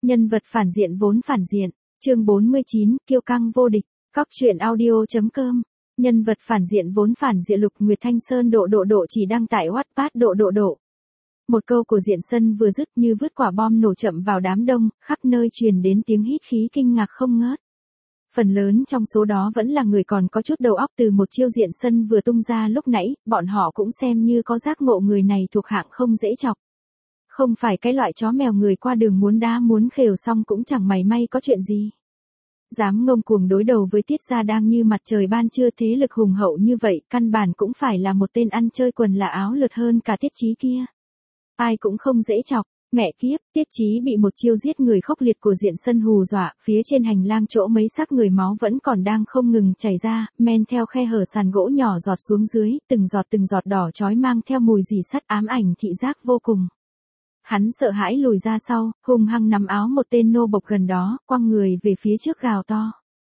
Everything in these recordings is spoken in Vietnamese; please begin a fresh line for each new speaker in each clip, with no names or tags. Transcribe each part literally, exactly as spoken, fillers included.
Nhân vật phản diện vốn phản diện. Chương bốn mươi chín, kiêu căng vô địch. Cóc truyện audio.com. Nhân vật phản diện vốn phản diện Lục Nguyệt Thanh Sơn độ độ độ chỉ đăng tại Wattpad độ độ độ. Một câu của Diện Sân vừa dứt như vứt quả bom nổ chậm vào đám đông, khắp nơi truyền đến tiếng hít khí kinh ngạc không ngớt. Phần lớn trong số đó vẫn là người còn có chút đầu óc từ một chiêu Diện Sân vừa tung ra lúc nãy, bọn họ cũng xem như có giác ngộ người này thuộc hạng không dễ chọc. Không phải cái loại chó mèo người qua đường muốn đá muốn khều xong cũng chẳng mảy may có chuyện gì. Dám ngông cuồng đối đầu với Tiết gia đang như mặt trời ban trưa thế lực hùng hậu như vậy, căn bản cũng phải là một tên ăn chơi quần là áo lượt hơn cả Tiết Chí kia. Ai cũng không dễ chọc, mẹ kiếp, Tiết Chí bị một chiêu giết người khốc liệt của Diện Sân hù dọa, phía trên hành lang chỗ mấy xác người máu vẫn còn đang không ngừng chảy ra, men theo khe hở sàn gỗ nhỏ giọt xuống dưới, từng giọt từng giọt đỏ chói mang theo mùi rỉ sắt ám ảnh thị giác vô cùng. Hắn sợ hãi lùi ra sau, hung hăng nắm áo một tên nô bộc gần đó, quăng người về phía trước gào to.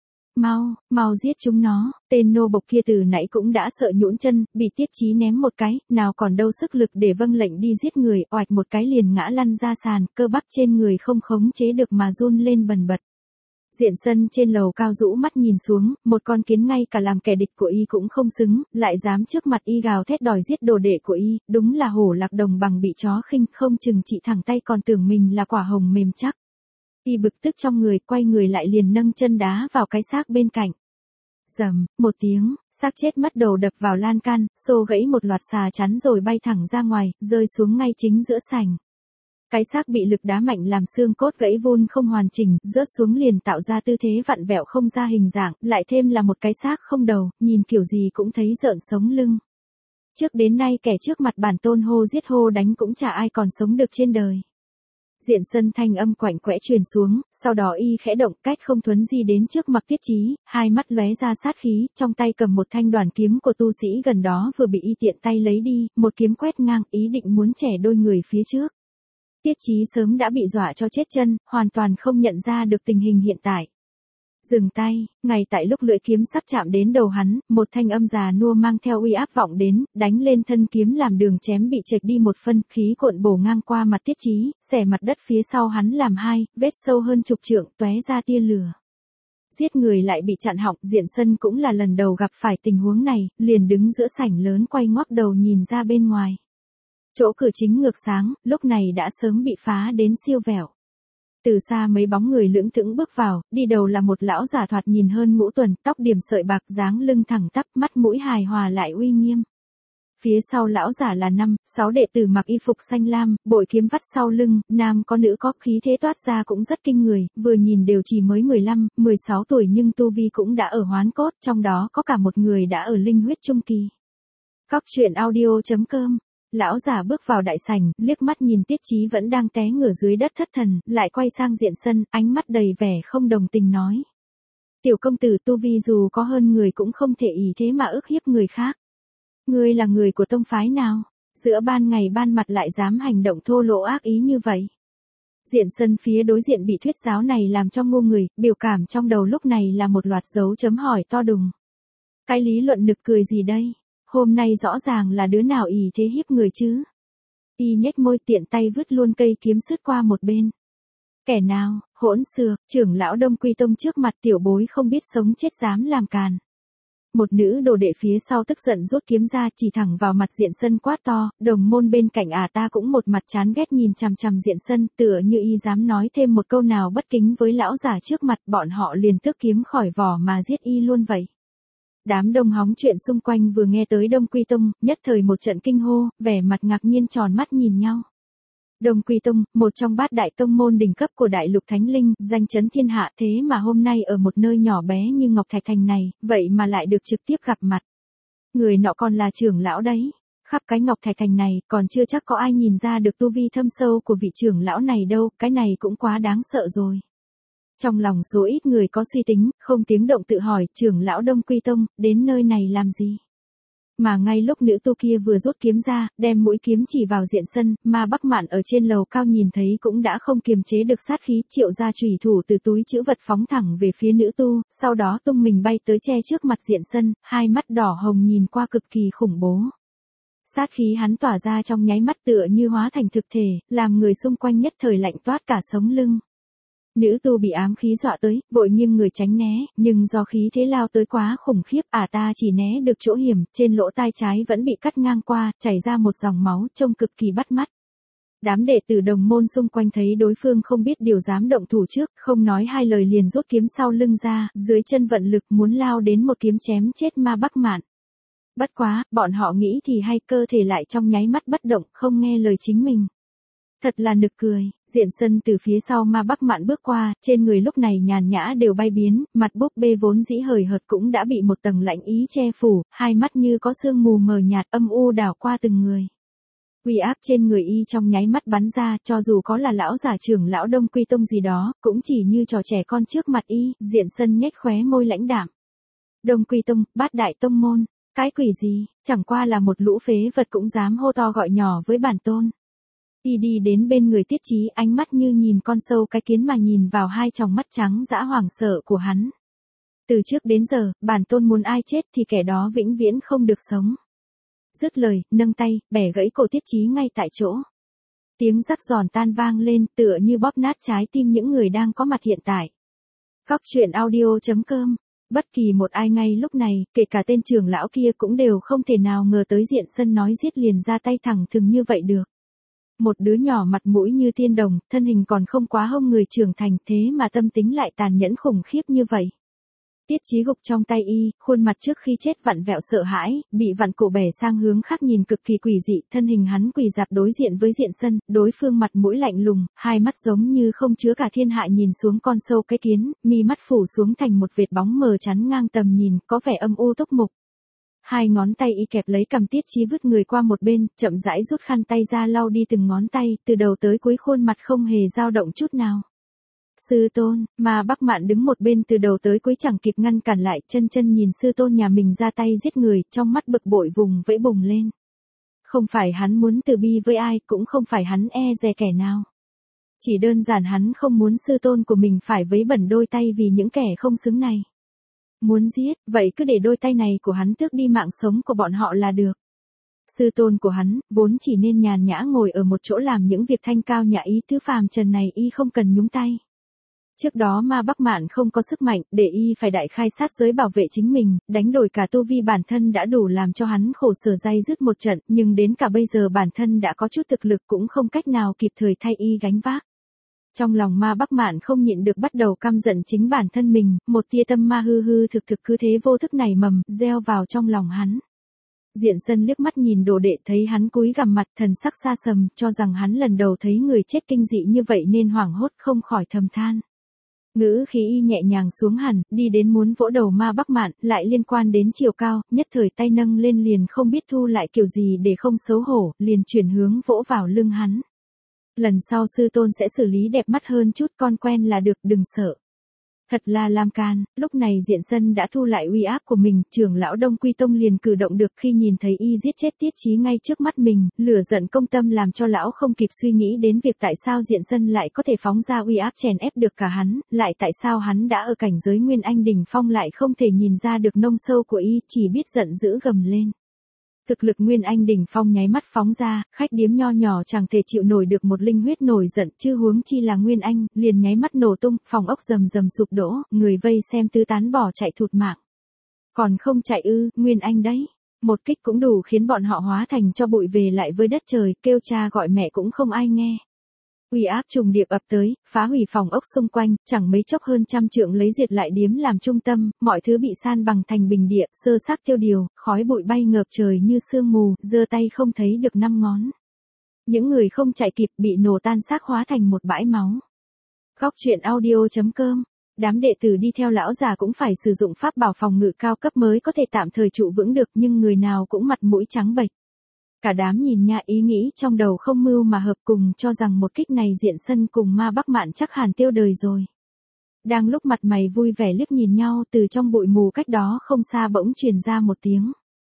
Mau, mau giết chúng nó, tên nô bộc kia từ nãy cũng đã sợ nhũn chân, bị Tiết Chí ném một cái, nào còn đâu sức lực để vâng lệnh đi giết người, oạch một cái liền ngã lăn ra sàn, cơ bắp trên người không khống chế được mà run lên bần bật. Diện Sân trên lầu cao rũ mắt nhìn xuống, một con kiến ngay cả làm kẻ địch của y cũng không xứng, lại dám trước mặt y gào thét đòi giết đồ đệ của y, đúng là hổ lạc đồng bằng bị chó khinh, không chừng chị thẳng tay còn tưởng mình là quả hồng mềm chắc. Y bực tức trong người, quay người lại liền nâng chân đá vào cái xác bên cạnh. Rầm, một tiếng, xác chết mất đầu đập vào lan can, xô gãy một loạt xà chắn rồi bay thẳng ra ngoài, rơi xuống ngay chính giữa sảnh. Cái xác bị lực đá mạnh làm xương cốt gãy vun không hoàn chỉnh, rớt xuống liền tạo ra tư thế vặn vẹo không ra hình dạng, lại thêm là một cái xác không đầu, nhìn kiểu gì cũng thấy rợn sống lưng. Trước đến nay kẻ trước mặt bản tôn hô giết hô đánh cũng chả ai còn sống được trên đời. Diện Sân thanh âm quạnh quẽ truyền xuống, sau đó y khẽ động cách không thuấn di đến trước mặt Tiết Chí, hai mắt lóe ra sát khí, trong tay cầm một thanh đoàn kiếm của tu sĩ gần đó vừa bị y tiện tay lấy đi, một kiếm quét ngang ý định muốn chẻ đôi người phía trước. Tiết Chí sớm đã bị dọa cho chết chân, hoàn toàn không nhận ra được tình hình hiện tại. Dừng tay, ngay tại lúc lưỡi kiếm sắp chạm đến đầu hắn, một thanh âm già nua mang theo uy áp vọng đến, đánh lên thân kiếm làm đường chém bị chệch đi một phân, khí cuộn bổ ngang qua mặt Tiết Chí, xẻ mặt đất phía sau hắn làm hai, vết sâu hơn chục trượng, tóe ra tia lửa. Giết người lại bị chặn họng, Diện Sân cũng là lần đầu gặp phải tình huống này, liền đứng giữa sảnh lớn quay ngoắc đầu nhìn ra bên ngoài. Chỗ cửa chính ngược sáng, lúc này đã sớm bị phá đến siêu vẹo. Từ xa mấy bóng người lưỡng thững bước vào, đi đầu là một lão giả thoạt nhìn hơn ngũ tuần, tóc điểm sợi bạc dáng lưng thẳng tắp, mắt mũi hài hòa lại uy nghiêm. Phía sau lão giả là năm, sáu đệ tử mặc y phục xanh lam, bội kiếm vắt sau lưng, nam có nữ có, khí thế toát ra cũng rất kinh người, vừa nhìn đều chỉ mới mười lăm, mười sáu tuổi nhưng tu vi cũng đã ở hoán cốt, trong đó có cả một người đã ở linh huyết trung kỳ. Cóc truyện audio.com. Lão giả bước vào đại sảnh, liếc mắt nhìn Tiết Chí vẫn đang té ngửa dưới đất thất thần, lại quay sang Diện Sân, ánh mắt đầy vẻ không đồng tình nói. Tiểu công tử tu vi dù có hơn người cũng không thể ý thế mà ức hiếp người khác. Ngươi là người của tông phái nào? Giữa ban ngày ban mặt lại dám hành động thô lỗ ác ý như vậy. Diện Sân phía đối diện bị thuyết giáo này làm cho ngu người, biểu cảm trong đầu lúc này là một loạt dấu chấm hỏi to đùng. Cái lý luận nực cười gì đây? Hôm nay rõ ràng là đứa nào ỷ thế hiếp người chứ. Y nhếch môi tiện tay vứt luôn cây kiếm sứt qua một bên. Kẻ nào, hỗn xược, trưởng lão Đông Quy Tông trước mặt tiểu bối không biết sống chết dám làm càn. Một nữ đồ đệ phía sau tức giận rút kiếm ra chỉ thẳng vào mặt Diện Sân quát to, đồng môn bên cạnh à ta cũng một mặt chán ghét nhìn chằm chằm Diện Sân, tựa như y dám nói thêm một câu nào bất kính với lão giả trước mặt, bọn họ liền tước kiếm khỏi vỏ mà giết y luôn vậy. Đám đông hóng chuyện xung quanh vừa nghe tới Đông Quy Tông, nhất thời một trận kinh hô, vẻ mặt ngạc nhiên tròn mắt nhìn nhau. Đông Quy Tông, một trong bát đại tông môn đỉnh cấp của đại lục thánh linh, danh chấn thiên hạ, thế mà hôm nay ở một nơi nhỏ bé như Ngọc Thạch Thành này, vậy mà lại được trực tiếp gặp mặt. Người nọ còn là trưởng lão đấy. Khắp cái Ngọc Thạch Thành này, còn chưa chắc có ai nhìn ra được tu vi thâm sâu của vị trưởng lão này đâu, cái này cũng quá đáng sợ rồi. Trong lòng số ít người có suy tính, không tiếng động tự hỏi, trưởng lão Đông Quy Tông, đến nơi này làm gì? Mà ngay lúc nữ tu kia vừa rút kiếm ra, đem mũi kiếm chỉ vào Diện Sân, mà Bắc Mạn ở trên lầu cao nhìn thấy cũng đã không kiềm chế được sát khí, triệu ra chủy thủ từ túi trữ vật phóng thẳng về phía nữ tu, sau đó tung mình bay tới che trước mặt Diện Sân, hai mắt đỏ hồng nhìn qua cực kỳ khủng bố. Sát khí hắn tỏa ra trong nháy mắt tựa như hóa thành thực thể, làm người xung quanh nhất thời lạnh toát cả sống lưng. Nữ tu bị ám khí dọa tới, vội nghiêng người tránh né, nhưng do khí thế lao tới quá khủng khiếp, ả ta chỉ né được chỗ hiểm, trên lỗ tai trái vẫn bị cắt ngang qua, chảy ra một dòng máu, trông cực kỳ bắt mắt. Đám đệ tử đồng môn xung quanh thấy đối phương không biết điều dám động thủ trước, không nói hai lời liền rút kiếm sau lưng ra, dưới chân vận lực muốn lao đến một kiếm chém chết Ma Bắc Mạn. Bất quá, bọn họ nghĩ thì hay, cơ thể lại trong nháy mắt bất động, không nghe lời chính mình. Thật là nực cười, Diện Sân từ phía sau Ma Bắc Mạn bước qua, trên người lúc này nhàn nhã đều bay biến, mặt búp bê vốn dĩ hời hợt cũng đã bị một tầng lạnh ý che phủ, hai mắt như có sương mù mờ nhạt âm u đảo qua từng người. Uy áp trên người y trong nháy mắt bắn ra, cho dù có là lão giả trưởng lão Đông Quy Tông gì đó, cũng chỉ như trò trẻ con trước mặt y. Diện Sân nhếch khóe môi lãnh đạm. Đông Quy Tông, bát đại tông môn, cái quỷ gì, chẳng qua là một lũ phế vật cũng dám hô to gọi nhỏ với bản tôn. Y đi đến bên người Tiết Chí, ánh mắt như nhìn con sâu cái kiến mà nhìn vào hai tròng mắt trắng dã hoảng sợ của hắn. Từ trước đến giờ, bản tôn muốn ai chết thì kẻ đó vĩnh viễn không được sống. Dứt lời, nâng tay, bẻ gãy cổ Tiết Chí ngay tại chỗ. Tiếng rắc giòn tan vang lên, tựa như bóp nát trái tim những người đang có mặt hiện tại. Cóc truyện audio chấm com. Bất kỳ một ai ngay lúc này, kể cả tên trưởng lão kia cũng đều không thể nào ngờ tới Diện Sân nói giết liền ra tay thẳng thừng như vậy được. Một đứa nhỏ mặt mũi như tiên đồng, thân hình còn không quá hông người trưởng thành, thế mà tâm tính lại tàn nhẫn khủng khiếp như vậy. Tiết Chí gục trong tay y, khuôn mặt trước khi chết vặn vẹo sợ hãi, bị vặn cổ bẻ sang hướng khác nhìn cực kỳ quỷ dị, thân hình hắn quỳ dạp đối diện với Diện Sân, đối phương mặt mũi lạnh lùng, hai mắt giống như không chứa cả thiên hạ nhìn xuống con sâu cái kiến, mi mắt phủ xuống thành một vệt bóng mờ chắn ngang tầm nhìn, có vẻ âm u túc mục. Hai ngón tay y kẹp lấy cằm Tiết Chí vứt người qua một bên, chậm rãi rút khăn tay ra lau đi từng ngón tay, từ đầu tới cuối khuôn mặt không hề dao động chút nào. Sư tôn, Ma Bắc Mạn đứng một bên từ đầu tới cuối chẳng kịp ngăn cản lại, chân chân nhìn sư tôn nhà mình ra tay giết người, trong mắt bực bội vùng vẫy bùng lên. Không phải hắn muốn từ bi với ai, cũng không phải hắn e dè kẻ nào. Chỉ đơn giản hắn không muốn sư tôn của mình phải vấy bẩn đôi tay vì những kẻ không xứng này. Muốn giết, vậy cứ để đôi tay này của hắn tước đi mạng sống của bọn họ là được. Sư tôn của hắn, vốn chỉ nên nhàn nhã ngồi ở một chỗ làm những việc thanh cao nhã ý tứ phàm trần này y không cần nhúng tay. Trước đó Ma Bắc Mạn không có sức mạnh, để y phải đại khai sát giới bảo vệ chính mình, đánh đổi cả tu vi bản thân đã đủ làm cho hắn khổ sở day dứt một trận, nhưng đến cả bây giờ bản thân đã có chút thực lực cũng không cách nào kịp thời thay y gánh vác. Trong lòng Ma Bắc Mạn không nhịn được bắt đầu căm giận chính bản thân mình, một tia tâm ma hư hư thực thực cứ thế vô thức nảy mầm, gieo vào trong lòng hắn. Diện Sân liếc mắt nhìn đồ đệ thấy hắn cúi gằm mặt thần sắc xa sầm, cho rằng hắn lần đầu thấy người chết kinh dị như vậy nên hoảng hốt không khỏi thầm than. Ngữ khí y nhẹ nhàng xuống hẳn, đi đến muốn vỗ đầu Ma Bắc Mạn, lại liên quan đến chiều cao, nhất thời tay nâng lên liền không biết thu lại kiểu gì để không xấu hổ, liền chuyển hướng vỗ vào lưng hắn. Lần sau sư tôn sẽ xử lý đẹp mắt hơn chút, con quen là được, đừng sợ. Thật là làm can, lúc này Diện Sân đã thu lại uy áp của mình, trưởng lão Đông Quy Tông liền cử động được khi nhìn thấy y giết chết Tiết Chí ngay trước mắt mình, lửa giận công tâm làm cho lão không kịp suy nghĩ đến việc tại sao Diện Sân lại có thể phóng ra uy áp chèn ép được cả hắn, lại tại sao hắn đã ở cảnh giới Nguyên Anh đỉnh phong lại không thể nhìn ra được nông sâu của y, chỉ biết giận dữ gầm lên. Thực lực Nguyên Anh đỉnh phong nháy mắt phóng ra, khách điếm nho nhỏ chẳng thể chịu nổi được một linh huyết nổi giận, chứ huống chi là Nguyên Anh, liền nháy mắt nổ tung, phòng ốc rầm rầm sụp đổ, người vây xem tứ tán bỏ chạy thụt mạng. Còn không chạy ư, Nguyên Anh đấy. Một kích cũng đủ khiến bọn họ hóa thành cho bụi về lại với đất trời, kêu cha gọi mẹ cũng không ai nghe. Uy áp trùng điệp ập tới, phá hủy phòng ốc xung quanh, chẳng mấy chốc hơn trăm trượng lấy diệt lại điếm làm trung tâm, mọi thứ bị san bằng thành bình địa, sơ xác tiêu điều, khói bụi bay ngợp trời như sương mù, giơ tay không thấy được năm ngón. Những người không chạy kịp bị nổ tan xác hóa thành một bãi máu. Cóc truyện audio chấm com. Đám đệ tử đi theo lão già cũng phải sử dụng pháp bảo phòng ngự cao cấp mới có thể tạm thời trụ vững được, nhưng người nào cũng mặt mũi trắng bệch. Cả đám nhìn nha, ý nghĩ trong đầu không mưu mà hợp, cùng cho rằng một kích này Diện Sân cùng Ma Bắc Mạn chắc hẳn tiêu đời rồi. Đang lúc mặt mày vui vẻ liếc nhìn nhau, từ trong bụi mù cách đó không xa bỗng truyền ra một tiếng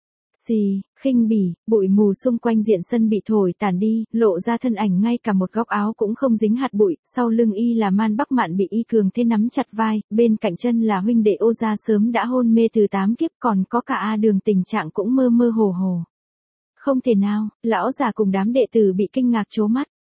xì, khinh bỉ, bụi mù xung quanh Diện Sân bị thổi tàn đi, lộ ra thân ảnh ngay cả một góc áo cũng không dính hạt bụi, sau lưng y là Man Bắc Mạn bị y cường thế nắm chặt vai, bên cạnh chân là huynh đệ Ô Gia sớm đã hôn mê từ tám kiếp, còn có cả A Đường tình trạng cũng mơ mơ hồ hồ. Không thể nào, lão già cùng đám đệ tử bị kinh ngạc trố mắt,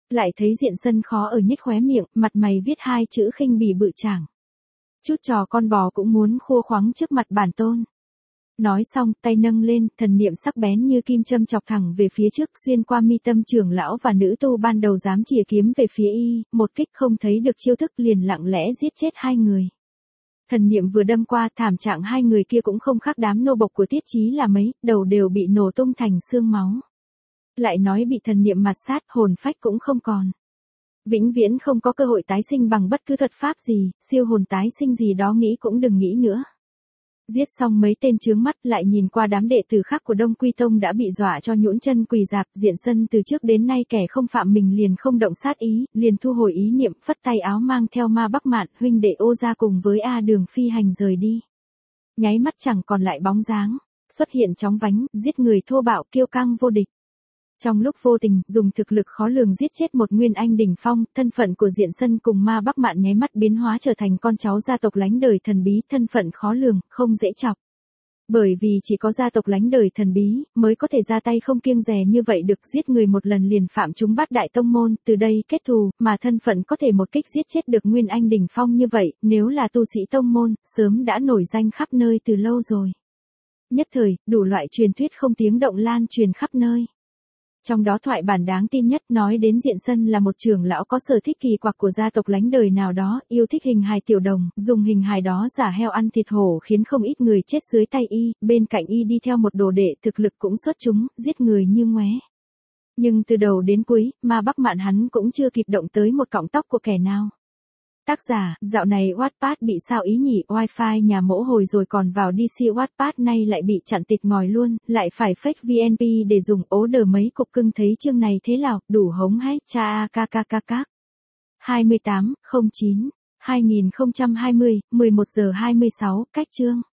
Lại thấy Diện Sân khó ở nhếch khóe miệng, mặt mày viết hai chữ khinh bỉ bự chảng. Chút trò con bò cũng muốn khua khoắng trước mặt bản tôn. Nói xong, tay nâng lên, thần niệm sắc bén như kim châm chọc thẳng về phía trước, xuyên qua mi tâm trưởng lão và nữ tu ban đầu dám chìa kiếm về phía y, một kích không thấy được chiêu thức liền lặng lẽ giết chết hai người. Thần niệm vừa đâm qua, thảm trạng hai người kia cũng không khác đám nô bộc của Tiết Chí là mấy, đầu đều bị nổ tung thành xương máu. Lại nói bị thần niệm mạt sát, hồn phách cũng không còn. Vĩnh viễn không có cơ hội tái sinh bằng bất cứ thuật pháp gì, siêu hồn tái sinh gì đó nghĩ cũng đừng nghĩ nữa. Giết xong mấy tên chướng mắt, lại nhìn qua đám đệ tử khác của Đông Quy Tông đã bị dọa cho nhũn chân quỳ rạp. Diện Sân từ trước đến nay kẻ không phạm mình liền không động sát ý, liền thu hồi ý niệm, phất tay áo mang theo Ma Bắc Mạn, huynh đệ Ô Gia cùng với A Đường phi hành rời đi. Nháy mắt chẳng còn lại bóng dáng, xuất hiện chóng vánh, giết người thô bạo kiêu căng vô địch. Trong lúc vô tình, dùng thực lực khó lường giết chết một nguyên anh đỉnh phong, thân phận của Diện Sân cùng Ma Bắc Mạn nháy mắt biến hóa trở thành con cháu gia tộc lánh đời thần bí, thân phận khó lường, không dễ chọc. Bởi vì chỉ có gia tộc lánh đời thần bí, mới có thể ra tay không kiêng dè như vậy được, giết người một lần liền phạm chúng bát đại tông môn, từ đây kết thù, mà thân phận có thể một kích giết chết được nguyên anh đỉnh phong như vậy, nếu là tu sĩ tông môn, sớm đã nổi danh khắp nơi từ lâu rồi. Nhất thời, đủ loại truyền thuyết không tiếng động lan truyền khắp nơi. Trong đó thoại bản đáng tin nhất nói đến Diện Sân là một trưởng lão có sở thích kỳ quặc của gia tộc lánh đời nào đó, yêu thích hình hài tiểu đồng, dùng hình hài đó giả heo ăn thịt hổ khiến không ít người chết dưới tay y, bên cạnh y đi theo một đồ đệ thực lực cũng xuất chúng, giết người như ngoé. Nhưng từ đầu đến cuối, Ma Bắc Mạn hắn cũng chưa kịp động tới một cọng tóc của kẻ nào. Tác giả, dạo này Wattpad bị sao ý nhỉ, wifi nhà mỗ hồi rồi còn vào đê xê Wattpad nay lại bị chặn tịt ngòi luôn, lại phải fake vê en pê để dùng, ố đờ mấy cục cưng thấy chương này thế nào, đủ hống hách, cha a ca ca ca các. hai mươi tám, không chín, hai nghìn không trăm hai mươi, mười một giờ hai mươi sáu, cách chương.